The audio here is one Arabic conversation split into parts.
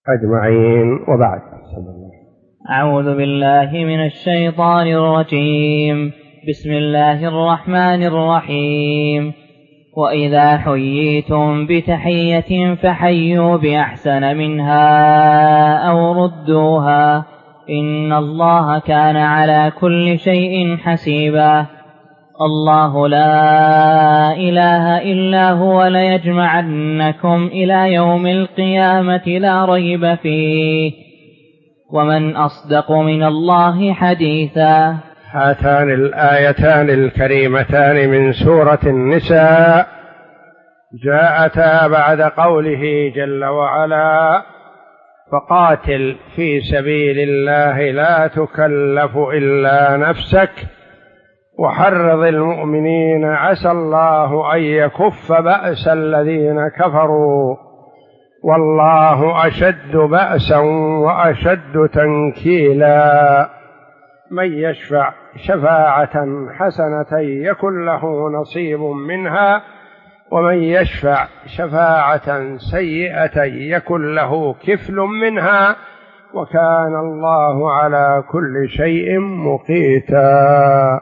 أجمعين، وبعد. أعوذ بالله من الشيطان الرجيم. بسم الله الرحمن الرحيم. وإذا حييتم بتحية فحيوا بأحسن منها أو ردوها إن الله كان على كل شيء حسيبا. الله لا إله إلا هو ليجمعنكم إلى يوم القيامة لا ريب فيه ومن أصدق من الله حديثا. هاتان الآيتان الكريمتان من سورة النساء جاءتا بعد قوله جل وعلا: فقاتل في سبيل الله لا تكلف إلا نفسك وحرض المؤمنين عسى الله أن يكف بأس الذين كفروا والله أشد بأسا وأشد تنكيلا. من يشفع شفاعة حسنة يكن له نصيب منها ومن يشفع شفاعة سيئة يكن له كفل منها وكان الله على كل شيء مقيتا.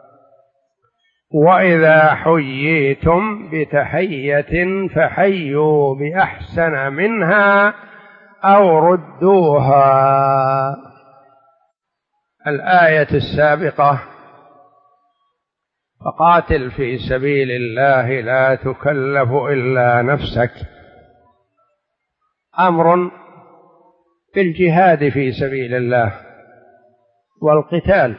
وإذا حييتم بتحية فحيوا بأحسن منها أو ردوها. الآية السابقة: فقاتل في سبيل الله لا تكلف إلا نفسك، أمر بالجهاد في سبيل الله والقتال.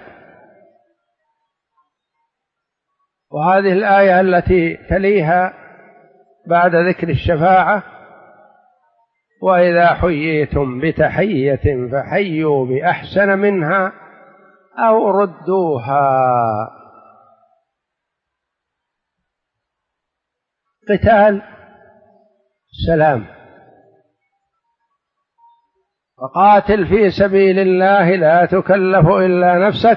وهذه الآية التي تليها بعد ذكر الشفاعة: وإذا حييتم بتحية فحيوا بأحسن منها أو ردوها. قتال سلام. وقاتل في سبيل الله لا تكلف إلا نفسك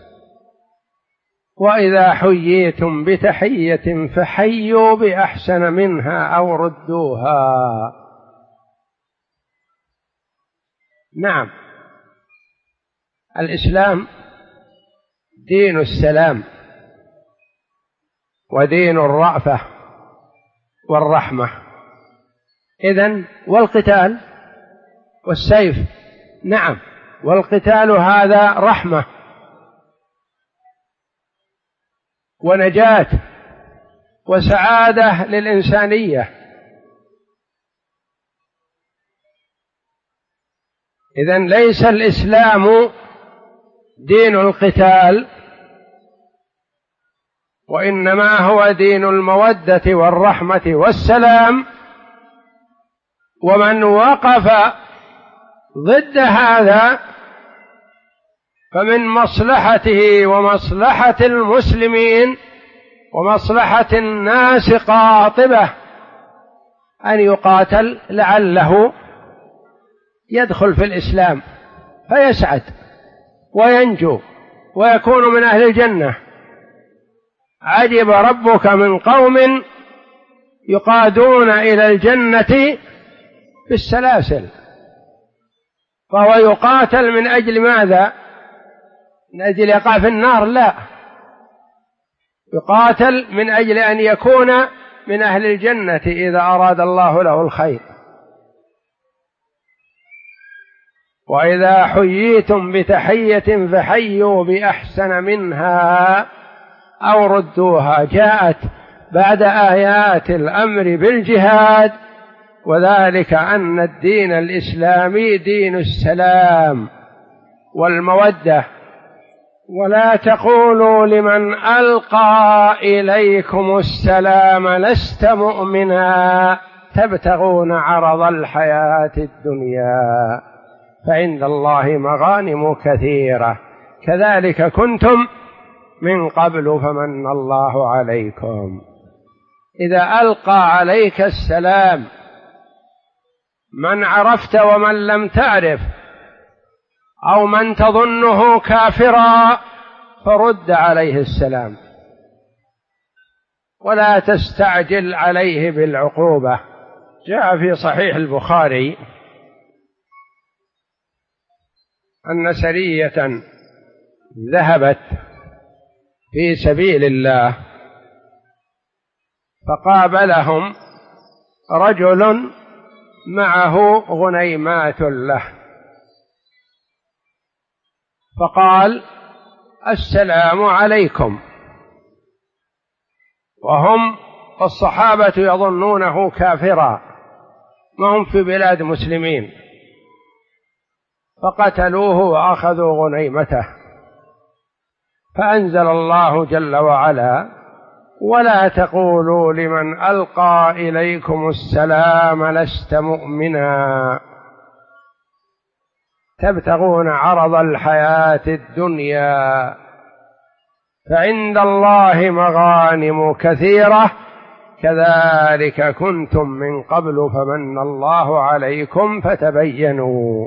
وإذا حييتم بتحية فحيوا بأحسن منها أو ردوها. نعم، الإسلام دين السلام ودين الرأفة والرحمة. إذن والقتال والسيف، نعم، والقتال هذا رحمة ونجاة وسعادة للإنسانية. إذن ليس الإسلام دين القتال، وإنما هو دين المودة والرحمة والسلام. ومن وقف ضد هذا فمن مصلحته ومصلحة المسلمين ومصلحة الناس قاطبة أن يقاتل لعله يدخل في الإسلام فيسعد وينجو ويكون من أهل الجنة. عجب ربك من قوم يقادون إلى الجنة بالسلاسل. فهو يقاتل من أجل ماذا؟ من أجل يقع في النار؟ لا، يقاتل من أجل أن يكون من أهل الجنة إذا أراد الله له الخير. وإذا حييتم بتحية فحيوا بأحسن منها أو ردوها جاءت بعد آيات الأمر بالجهاد، وذلك أن الدين الإسلامي دين السلام والمودة. ولا تقولوا لمن ألقى إليكم السلام لست مؤمنا تبتغون عرض الحياة الدنيا فعند الله مغانم كثيرة كذلك كنتم من قبل فمن الله عليكم. إذا ألقى عليك السلام من عرفت ومن لم تعرف أو من تظنه كافرا فرد عليه السلام ولا تستعجل عليه بالعقوبة. جاء في صحيح البخاري أن سرية ذهبت في سبيل الله فقابلهم رجل معه غنيمات له، فقال: السلام عليكم. وهم الصحابة يظنونه كافرا، ما هم في بلاد مسلمين، فقتلوه وأخذوا غنيمته. فأنزل الله جل وعلا: ولا تقولوا لمن ألقى إليكم السلام لست مؤمنا تبتغون عرض الحياة الدنيا فعند الله مغانم كثيرة كذلك كنتم من قبل فمن الله عليكم فتبينوا.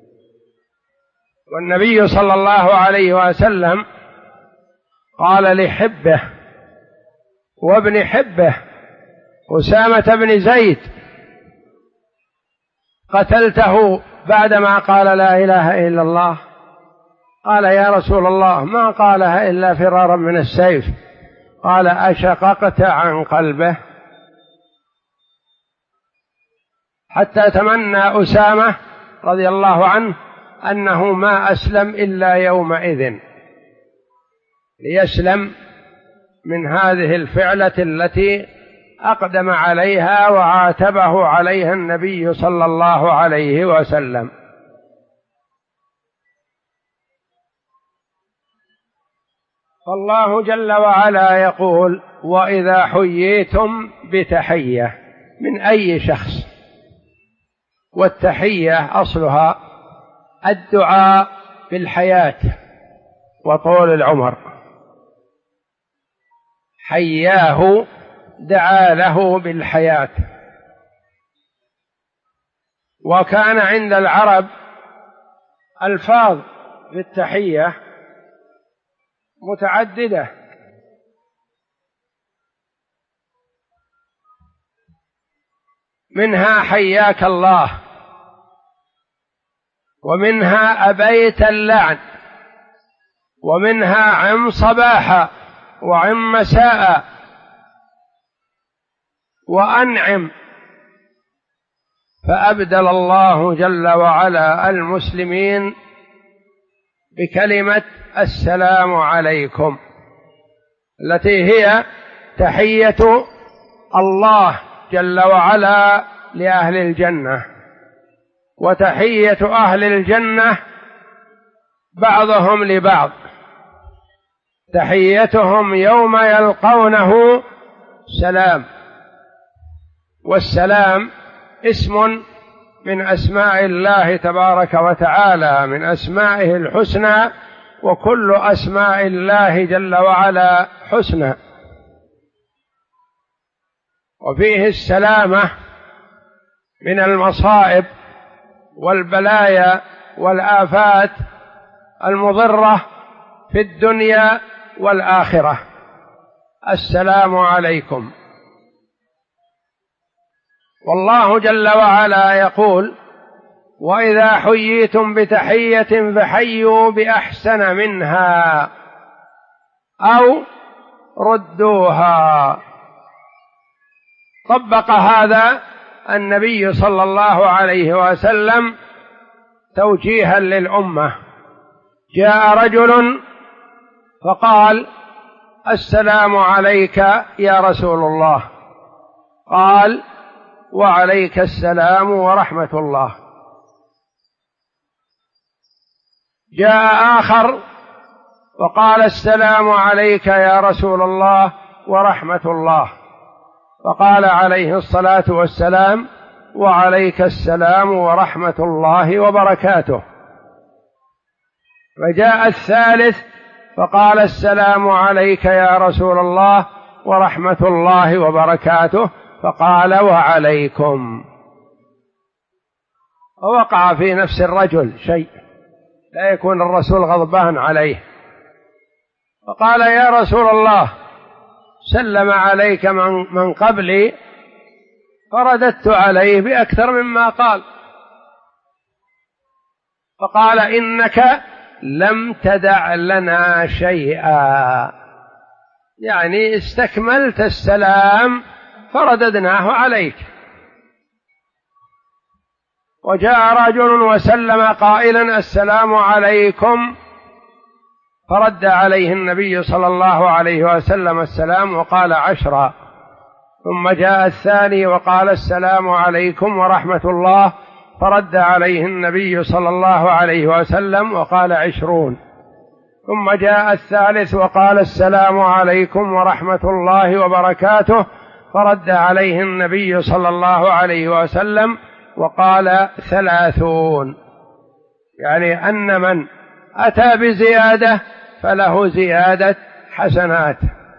والنبي صلى الله عليه وسلم قال لحبه وابن حبه أسامة بن زيد: قتلته بعدما قال لا إله إلا الله؟ قال: يا رسول الله ما قالها إلا فرارا من السيف. قال: أشققت عن قلبه؟ حتى تمنى أسامة رضي الله عنه أنه ما أسلم إلا يومئذ ليسلم من هذه الفعلة التي أقدم عليها وعاتبه عليها النبي صلى الله عليه وسلم. فالله جل وعلا يقول: وإذا حييتم بتحية من أي شخص، والتحية أصلها الدعاء بالحياة وطول العمر، حياه دعا له بالحياة. وكان عند العرب ألفاظ في التحية متعددة، منها حياك الله، ومنها أبيت اللعن، ومنها عم صباحا وعم مساء وأنعم. فأبدل الله جل وعلا المسلمين بكلمة السلام عليكم التي هي تحية الله جل وعلا لأهل الجنة، وتحية أهل الجنة بعضهم لبعض، تحيتهم يوم يلقونه سلام. والسلام اسم من أسماء الله تبارك وتعالى، من أسمائه الحسنى، وكل أسماء الله جل وعلا حسنى، وفيه السلامة من المصائب والبلايا والآفات المضرة في الدنيا والآخرة. السلام عليكم. والله جل وعلا يقول: وإذا حييتم بتحية فحيوا بأحسن منها أو ردوها. طبق هذا النبي صلى الله عليه وسلم توجيها للأمة. جاء رجل فقال: السلام عليك يا رسول الله. قال: وعليك السلام ورحمة الله. جاء آخر وقال: السلام عليك يا رسول الله ورحمة الله. فقال عليه الصلاة والسلام: وعليك السلام ورحمة الله وبركاته. فجاء الثالث فقال: السلام عليك يا رسول الله ورحمة الله وبركاته. فقال: وعليكم. ووقع في نفس الرجل شيء لا يكون الرسول غضبان عليه، فقال: يا رسول الله سلم عليك من قبلي فرددت عليه بأكثر مما قال. فقال إنك لم تدع لنا شيئا، يعني استكملت السلام فرددناه عليك. وجاء رجل وسلم قائلا السلام عليكم، فرد عليه النبي صلى الله عليه وسلم السلام وقال 10. ثم جاء الثاني وقال السلام عليكم ورحمة الله، فرد عليه النبي صلى الله عليه وسلم وقال 20. ثم جاء الثالث وقال السلام عليكم ورحمة الله وبركاته، فرد عليه النبي صلى الله عليه وسلم وقال 30. يعني أن من أتى بزيادة فله زيادة حسنات.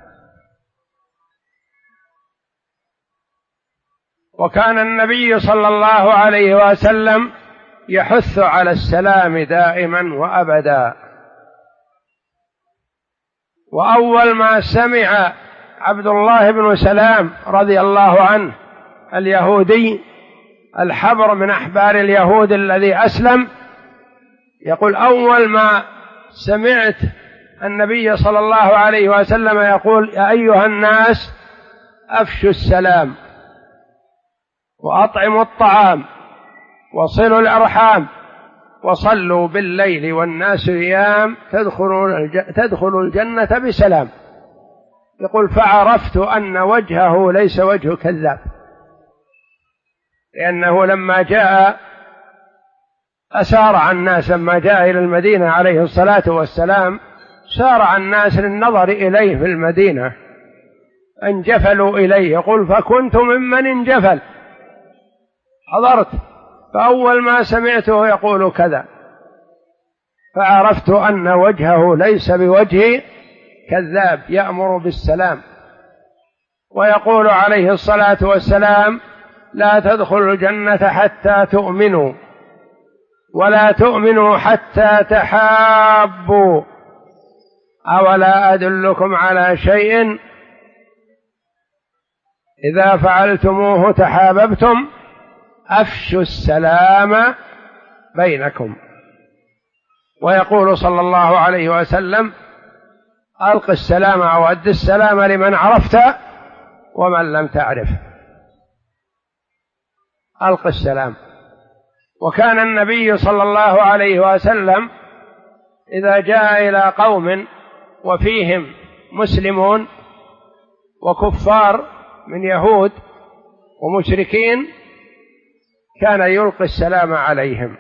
وكان النبي صلى الله عليه وسلم يحث على السلام دائما وأبدا. وأول ما سمع عبد الله بن سلام رضي الله عنه اليهودي الحبر من أحبار اليهود الذي أسلم، يقول أول ما سمعت النبي صلى الله عليه وسلم يقول يا أيها الناس أفشوا السلام وأطعموا الطعام وصلوا الأرحام وصلوا بالليل والناس نيام تدخلوا الجنة بسلام. يقول فعرفت أن وجهه ليس وجه كذاب، لأنه لما جاء أسارع الناس، لما جاء إلى المدينة عليه الصلاة والسلام سارع الناس للنظر إليه في المدينة، انجفلوا إليه. يقول فكنت ممن انجفل، حضرت فأول ما سمعته يقول كذا، فعرفت أن وجهه ليس بوجه كذاب يأمر بالسلام. ويقول عليه الصلاة والسلام لا تدخلوا الجنة حتى تؤمنوا ولا تؤمنوا حتى تحابوا، أولا أدلكم على شيء إذا فعلتموه تحاببتم، أفشوا السلام بينكم. ويقول صلى الله عليه وسلم ألق السلام أو أد السلام لمن عرفت ومن لم تعرف، ألق السلام. وكان النبي صلى الله عليه وسلم إذا جاء إلى قوم وفيهم مسلمون وكفار من يهود ومشركين كان يلقي السلام عليهم.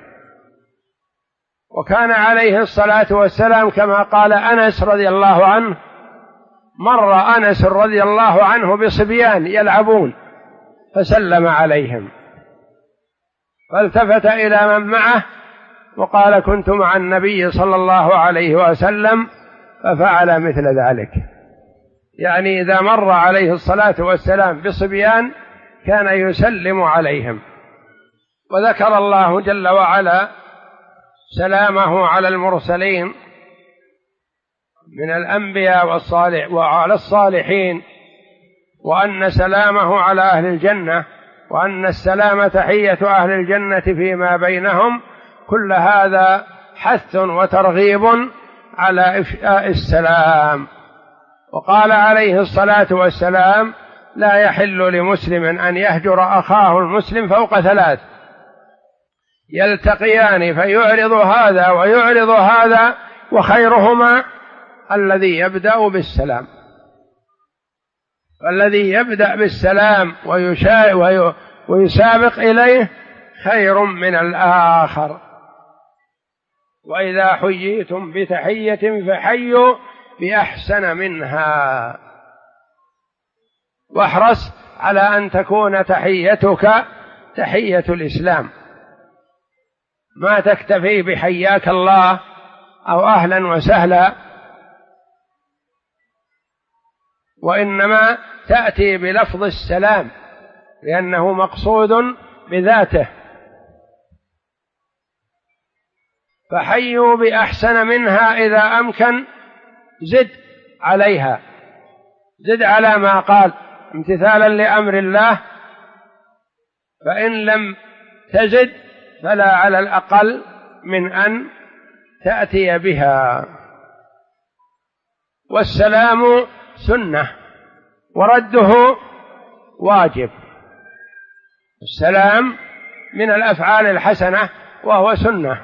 وكان عليه الصلاة والسلام كما قال أنس رضي الله عنه، مر أنس رضي الله عنه بصبيان يلعبون فسلم عليهم، فالتفت إلى من معه وقال كنت مع النبي صلى الله عليه وسلم ففعل مثل ذلك. يعني إذا مر عليه الصلاة والسلام بصبيان كان يسلم عليهم. وذكر الله جل وعلا سلامه على المرسلين من الأنبياء وعلى الصالحين، وأن سلامه على أهل الجنة، وأن السلام تحية أهل الجنة فيما بينهم. كل هذا حث وترغيب على إفشاء السلام. وقال عليه الصلاة والسلام لا يحل لمسلم أن يهجر أخاه المسلم فوق 3، يلتقيان فيعرض هذا ويعرض هذا، وخيرهما الذي يبدأ بالسلام. فالذي يبدأ بالسلام ويسابق إليه خير من الآخر. وإذا حييتم بتحية فحيوا بأحسن منها، واحرص على أن تكون تحيتك تحية الإسلام، ما تكتفي بحياك الله أو أهلا وسهلا، وإنما تأتي بلفظ السلام لأنه مقصود بذاته. فحيوا بأحسن منها، إذا أمكن زد عليها، زد على ما قال امتثالا لأمر الله. فإن لم تزد فلا على الأقل من أن تأتي بها. والسلام سنة ورده واجب. السلام من الأفعال الحسنة وهو سنة،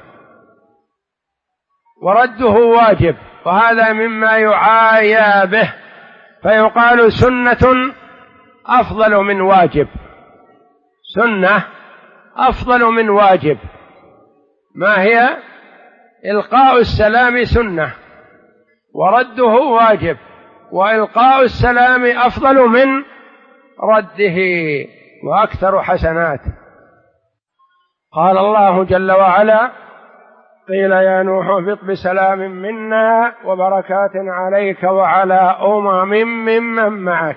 ورده واجب، وهذا مما يعايا به، فيقال سنة أفضل من واجب، سنة أفضل من واجب. ما هي؟ إلقاء السلام سنة ورده واجب، وإلقاء السلام أفضل من رده وأكثر حسنات. قال الله جل وعلا: قيل يا نوح اهبط بسلام منا وبركات عليك وعلى ممن معك.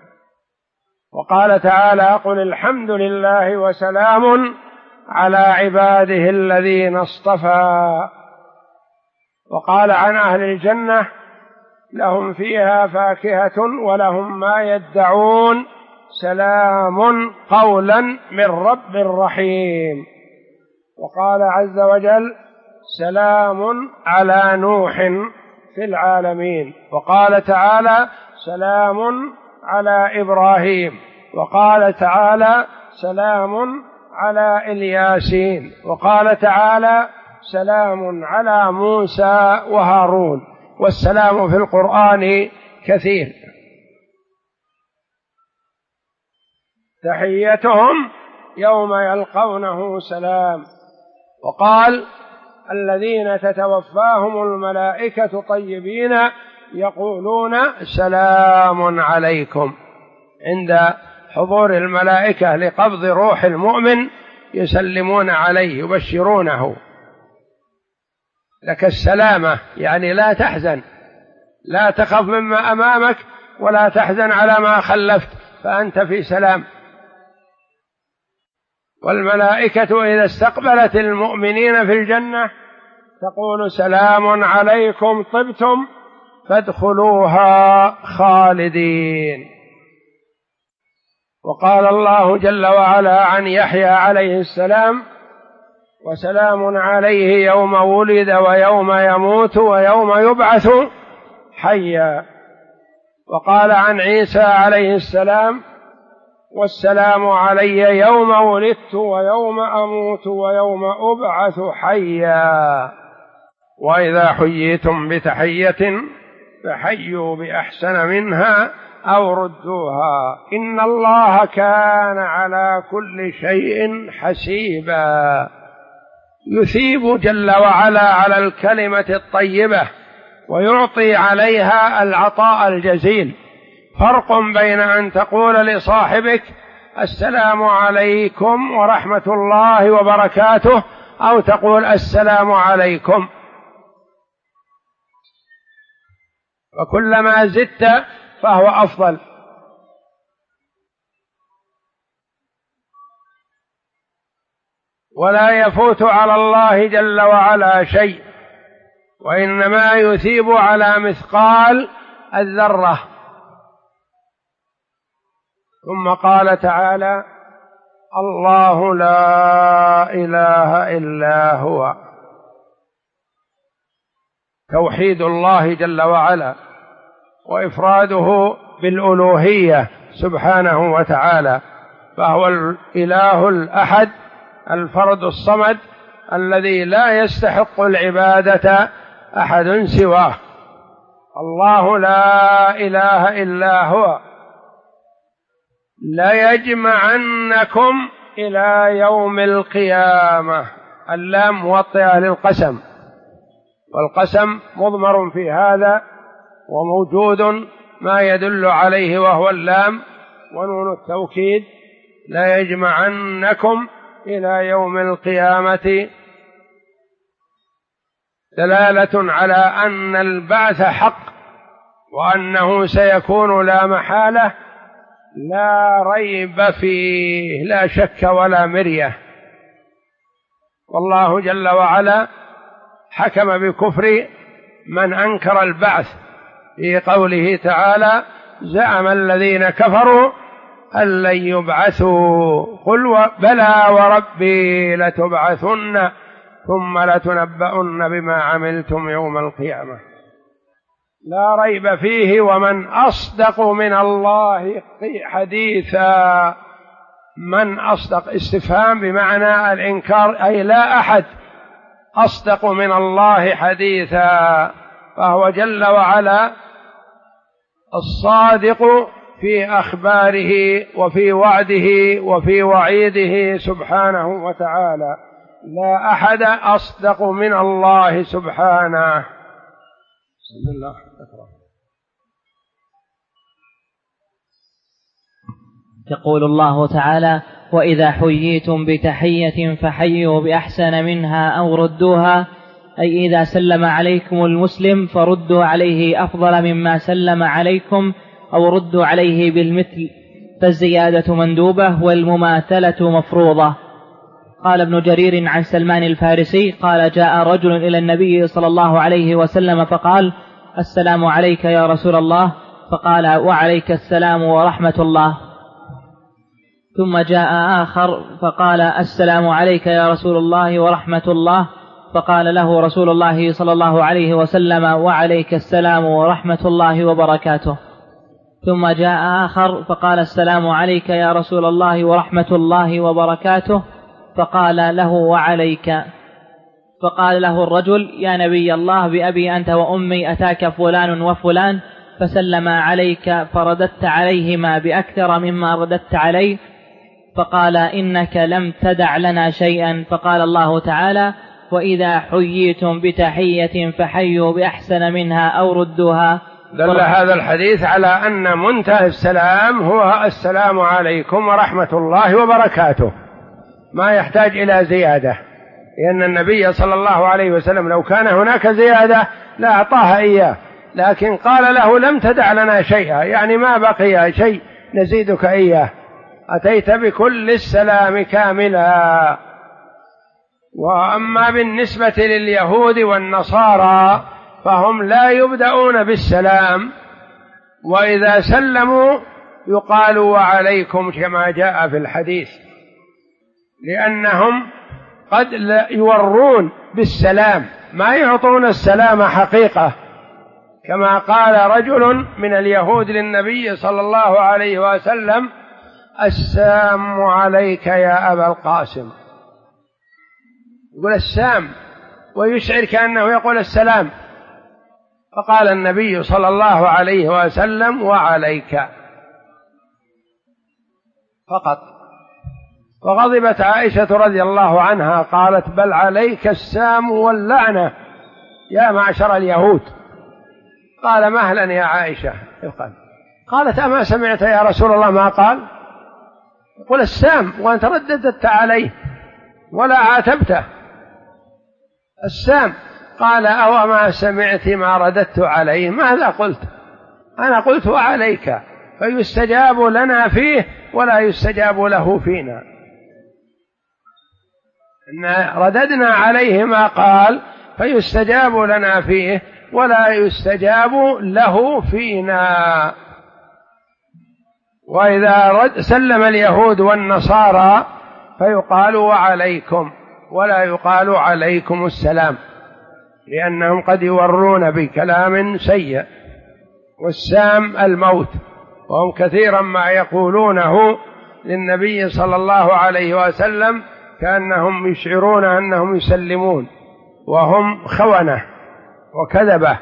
وقال تعالى: قل الحمد لله وسلام على عباده الذين اصطفى. وقال عن أهل الجنة: لهم فيها فاكهة ولهم ما يدعون سلام قولا من رب رحيم. وقال عز وجل: سلام على نوح في العالمين. وقال تعالى: سلام على إبراهيم. وقال تعالى: سلام على الياسين. وقال تعالى: سلام على موسى وهارون. والسلام في القرآن كثير. تحيتهم يوم يلقونه سلام. وقال: الذين تتوفاهم الملائكة طيبين يقولون سلام عليكم. عند حضور الملائكة لقبض روح المؤمن يسلمون عليه يبشرونه. لك السلامة، يعني لا تحزن، لا تخف مما أمامك ولا تحزن على ما خلفت، فأنت في سلام. والملائكة إذا استقبلت المؤمنين في الجنة تقول: سلام عليكم طبتم فادخلوها خالدين. وقال الله جل وعلا عن يحيى عليه السلام: وسلام عليه يوم ولد ويوم يموت ويوم يبعث حيا. وقال عن عيسى عليه السلام: والسلام علي يوم ولدت ويوم أموت ويوم أبعث حيا. وإذا حييتم بتحية فحيوا بأحسن منها أو ردوها إن الله كان على كل شيء حسيبا. يثيب جل وعلا على الكلمة الطيبة ويعطي عليها العطاء الجزيل. فرق بين أن تقول لصاحبك: السلام عليكم ورحمة الله وبركاته، أو تقول: السلام عليكم. وكلما زدت فهو أفضل. ولا يفوت على الله جل وعلا شيء، وإنما يثيب على مثقال الذرة. ثم قال تعالى: الله لا إله إلا هو. توحيد الله جل وعلا وإفراده بالألوهية سبحانه وتعالى، فهو الإله الأحد الفرد الصمد الذي لا يستحق العبادة أحد سواه. الله لا إله إلا هو ليجمعنكم إلى يوم القيامة. اللام موطئة للقسم، والقسم مضمر في هذا وموجود ما يدل عليه وهو اللام ونون التوكيد. لا يجمعنكم إلى يوم القيامة دلالة على أن البعث حق، وأنه سيكون لا محالة، لا ريب فيه، لا شك ولا مرية. والله جل وعلا حكم بكفر من أنكر البعث في قوله تعالى: زعم الذين كفروا أن لن يبعثوا قل بلى وربي لتبعثن ثم لتنبؤن بما عملتم يوم القيامة. لا ريب فيه. ومن أصدق من الله حديثا. من أصدق استفهام بمعنى الإنكار، أي لا أحد أصدق من الله حديثا، فهو جل وعلا الصادق في أخباره وفي وعده وفي وعيده سبحانه وتعالى. لا أحد أصدق من الله سبحانه. بسم الله. يقول الله تعالى: وإذا حييتم بتحية فحيوا بأحسن منها أو ردوها، أي إذا سلم عليكم المسلم فردوا عليه أفضل مما سلم عليكم أو ردوا عليه بالمثل، فالزيادة مندوبة والمماثلة مفروضة. قال ابن جرير عن سلمان الفارسي قال: جاء رجل إلى النبي صلى الله عليه وسلم فقال: السلام عليك يا رسول الله، فقال: وعليك السلام ورحمة الله. ثم جاء آخر فقال: السلام عليك يا رسول الله ورحمة الله، فقال له رسول الله صلى الله عليه وسلم: وعليك السلام ورحمة الله وبركاته. ثم جاء آخر فقال: السلام عليك يا رسول الله ورحمة الله وبركاته، فقال له: وعليك. فقال له الرجل: يا نبي الله، بأبي أنت وأمي أتاك فلان وفلان فسلم عليك فرددت عليهما بأكثر مما رددت عليه، فقال: إنك لم تدع لنا شيئا. فقال الله تعالى: وإذا حييتم بتحية فحيوا بأحسن منها أو ردوها. دل هذا الحديث على أن منتهى السلام هو السلام عليكم ورحمة الله وبركاته، ما يحتاج إلى زيادة، لأن النبي صلى الله عليه وسلم لو كان هناك زيادة لا أعطاها إياه، لكن قال له: لم تدع لنا شيئا، يعني ما بقي شيء نزيدك إياه، أتيت بكل السلام كاملا. وأما بالنسبة لليهود والنصارى فهم لا يبدأون بالسلام، وإذا سلموا يقال: وعليكم، كما جاء في الحديث، لأنهم قد يورون بالسلام، ما يعطون السلام حقيقة، كما قال رجل من اليهود للنبي صلى الله عليه وسلم: السلام عليك يا أبا القاسم. يقول السام ويشعر كأنه يقول السلام، فقال النبي صلى الله عليه وسلم: وعليك فقط. فغضبت عائشة رضي الله عنها قالت: بل عليك السام واللعنة يا معشر اليهود. قال: مهلا يا عائشة. قالت: أما سمعت يا رسول الله ما قال؟ قل السام وأنت رددت عليه ولا عاتبته. السام. قال: أو ما سمعت ما رددت عليه؟ ماذا قلت؟ أنا قلت: وعليك، فيستجاب لنا فيه ولا يستجاب له فينا. إن رددنا عليه ما قال فيستجاب لنا فيه ولا يستجاب له فينا. وإذا سلم اليهود والنصارى فيقال: وعليكم، ولا يقال عليكم السلام، لأنهم قد يورون بكلام سيء. والسام الموت، وهم كثيرا ما يقولونه للنبي صلى الله عليه وسلم كأنهم يشعرون أنهم يسلمون، وهم خونة وكذبة،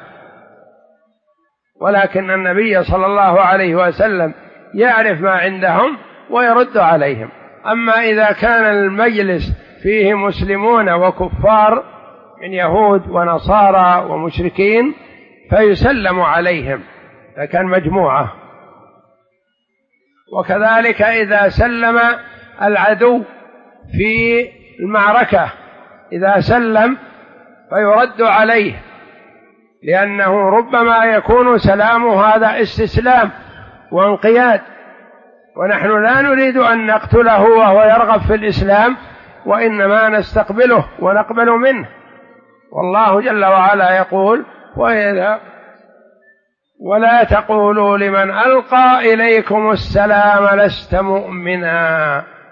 ولكن النبي صلى الله عليه وسلم يعرف ما عندهم ويرد عليهم. أما إذا كان المجلس فيه مسلمون وكفار من يهود ونصارى ومشركين فيسلم عليهم، لكن مجموعة. وكذلك إذا سلم العدو في المعركة، إذا سلم فيرد عليه، لأنه ربما يكون سلام هذا استسلام وانقياد، ونحن لا نريد أن نقتله وهو يرغب في الإسلام، وإنما نستقبله ونقبل منه. والله جل وعلا يقول: ولا تقولوا لمن ألقى إليكم السلام لست مؤمنا.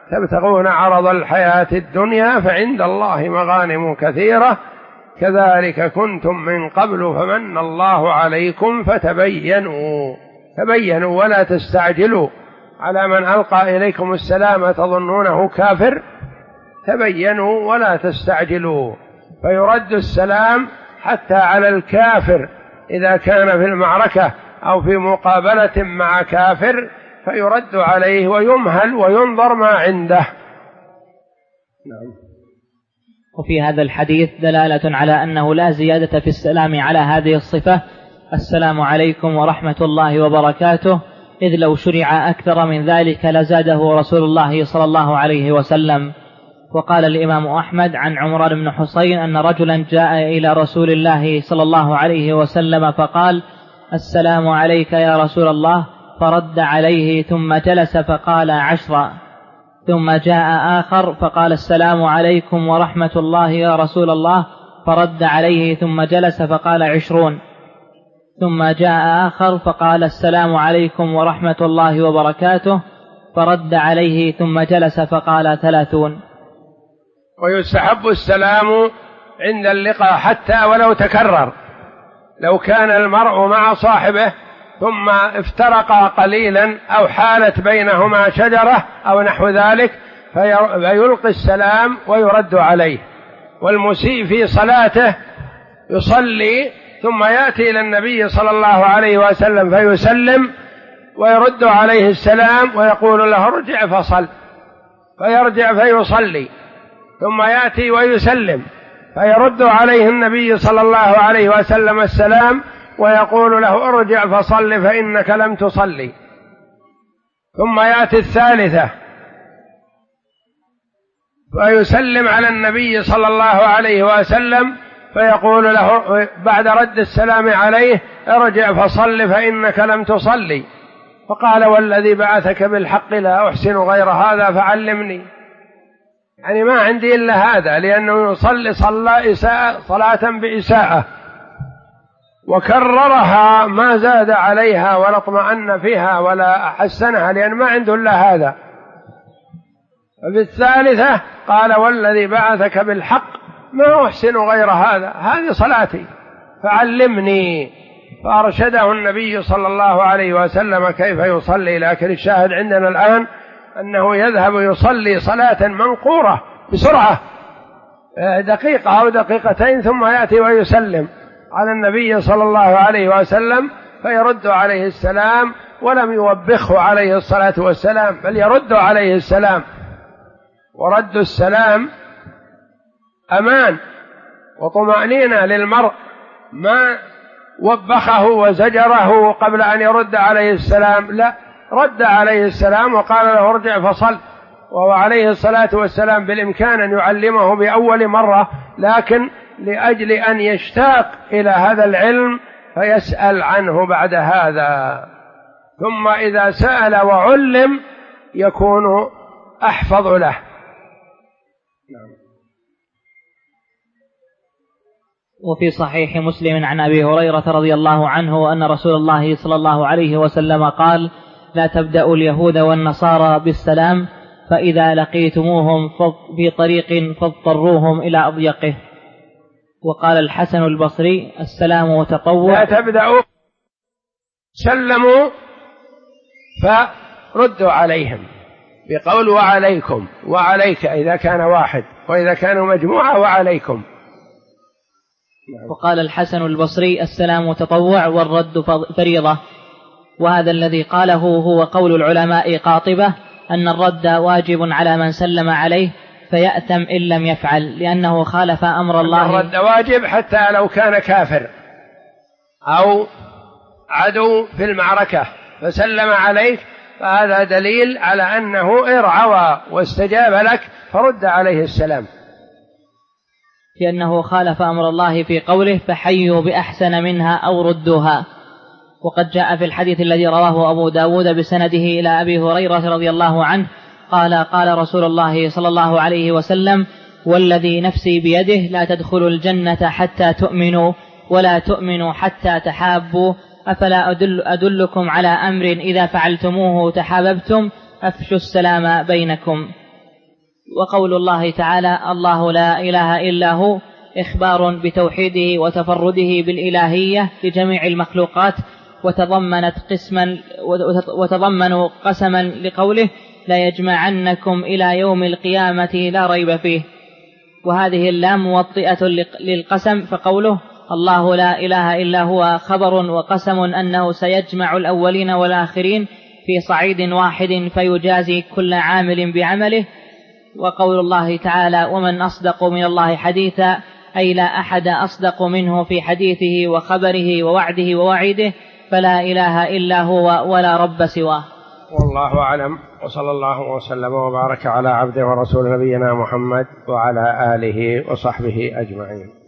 تبتغون عرض الحياة الدنيا فعند الله مغانم كثيرة كذلك كنتم من قبل فمن الله عليكم فتبينوا ولا تستعجلوا على من ألقى إليكم السلام تظنونه كافر، تبينوا ولا تستعجلوا. فيرد السلام حتى على الكافر إذا كان في المعركة أو في مقابلة مع كافر، فيرد عليه ويمهل وينظر ما عنده. نعم. وفي هذا الحديث دلالة على أنه لا زيادة في السلام على هذه الصفة: السلام عليكم ورحمة الله وبركاته، إذ لو شرع أكثر من ذلك لزاده رسول الله صلى الله عليه وسلم. وقال الإمام أحمد عن عمران بن حسين أن رجلا جاء إلى رسول الله صلى الله عليه وسلم فقال: السلام عليك يا رسول الله، فرد عليه ثم جلس فقال 10. ثم جاء آخر فقال: السلام عليكم ورحمة الله يا رسول الله، فرد عليه ثم جلس فقال 20. ثم جاء آخر فقال: السلام عليكم ورحمة الله وبركاته، فرد عليه ثم جلس فقال 30. ويستحب السلام عند اللقاء حتى ولو تكرر، لو كان المرء مع صاحبه ثم افترقا قليلا أو حالت بينهما شجرة أو نحو ذلك فيلقي السلام ويرد عليه. والمسيء في صلاته يصلي ثم يأتي إلى النبي صلى الله عليه وسلم فيسلم ويرد عليه السلام ويقول له: ارجع فصل، فيرجع فيصلي ثم يأتي ويسلم فيرد عليه النبي صلى الله عليه وسلم السلام ويقول له: ارجع فصل فإنك لم تصلي. ثم يأتي الثالثة فيسلم على النبي صلى الله عليه وسلم فيقول له بعد رد السلام عليه: ارجع فصل فإنك لم تصلي. فقال: والذي بعثك بالحق لا أحسن غير هذا فعلمني. يعني ما عندي إلا هذا، لأنه يصلي صلاة بإساءة وكررها ما زاد عليها ولا اطمأن فيها ولا حسنها، لأن ما عنده إلا هذا. ففي الثالثة قال: والذي بعثك بالحق ما أحسن غير هذا، هذه صلاتي فعلمني. فأرشده النبي صلى الله عليه وسلم كيف يصلي. لكن الشاهد عندنا الآن أنه يذهب يصلي صلاة منقورة بسرعة، دقيقة أو دقيقتين، ثم يأتي ويسلم على النبي صلى الله عليه وسلم فيرد عليه السلام ولم يوبخه عليه الصلاة والسلام، بل يرد عليه السلام. ورد السلام أمان وطمأنينة للمرء، ما وبخه وزجره قبل أن يرد عليه السلام، لا، رد عليه السلام وقال له: ارجع فصل. وهو عليه الصلاة والسلام بالإمكان أن يعلمه بأول مرة، لكن لأجل أن يشتاق إلى هذا العلم فيسأل عنه بعد هذا، ثم إذا سأل وعلم يكون أحفظ له. وفي صحيح مسلم عن أبي هريرة رضي الله عنه أن رسول الله صلى الله عليه وسلم قال: لا تبدأوا اليهود والنصارى بالسلام، فإذا لقيتموهم في طريق فاضطروهم إلى أضيقه. وقال الحسن البصري: السلام تطوع. لا تبدأوا، سلموا فردوا عليهم بقول وعليكم، وعليك إذا كان واحد، وإذا كانوا مجموعة وعليكم. وقال الحسن البصري: السلام تطوع والرد فريضة. وهذا الذي قاله هو قول العلماء قاطبة، أن الرد واجب على من سلم عليه فيأثم إن لم يفعل، لأنه خالف أمر الله. الرد واجب حتى لو كان كافر أو عدو في المعركة فسلم عليك، فهذا دليل على أنه ارعوى واستجاب لك فرد عليه السلام، لأنه خالف أمر الله في قوله: فحيوا بأحسن منها أو ردوها. وقد جاء في الحديث الذي رواه أبو داود بسنده إلى أبي هريرة رضي الله عنه قال: قال رسول الله صلى الله عليه وسلم: والذي نفسي بيده لا تدخلوا الجنة حتى تؤمنوا، ولا تؤمنوا حتى تحابوا، أفلا أدلكم على أمر إذا فعلتموه تحاببتم، أفشوا السلام بينكم. وقول الله تعالى الله لا إله إلا هو إخبار بتوحيده وتفرده بالإلهية لجميع المخلوقات، وتضمن قسما لقوله لا يجمعنكم إلى يوم القيامة لا ريب فيه. وهذه اللام موطئة للقسم، فقوله الله لا إله إلا هو خبر وقسم أنه سيجمع الأولين والآخرين في صعيد واحد فيجازي كل عامل بعمله. وقول الله تعالى ومن أصدق من الله حديثا، أي لا أحد أصدق منه في حديثه وخبره ووعده ووعيده، فلا إله إلا هو ولا رب سواه. والله أعلم، وصلى الله وسلم وبارك على عبده ورسول نبينا محمد وعلى آله وصحبه أجمعين.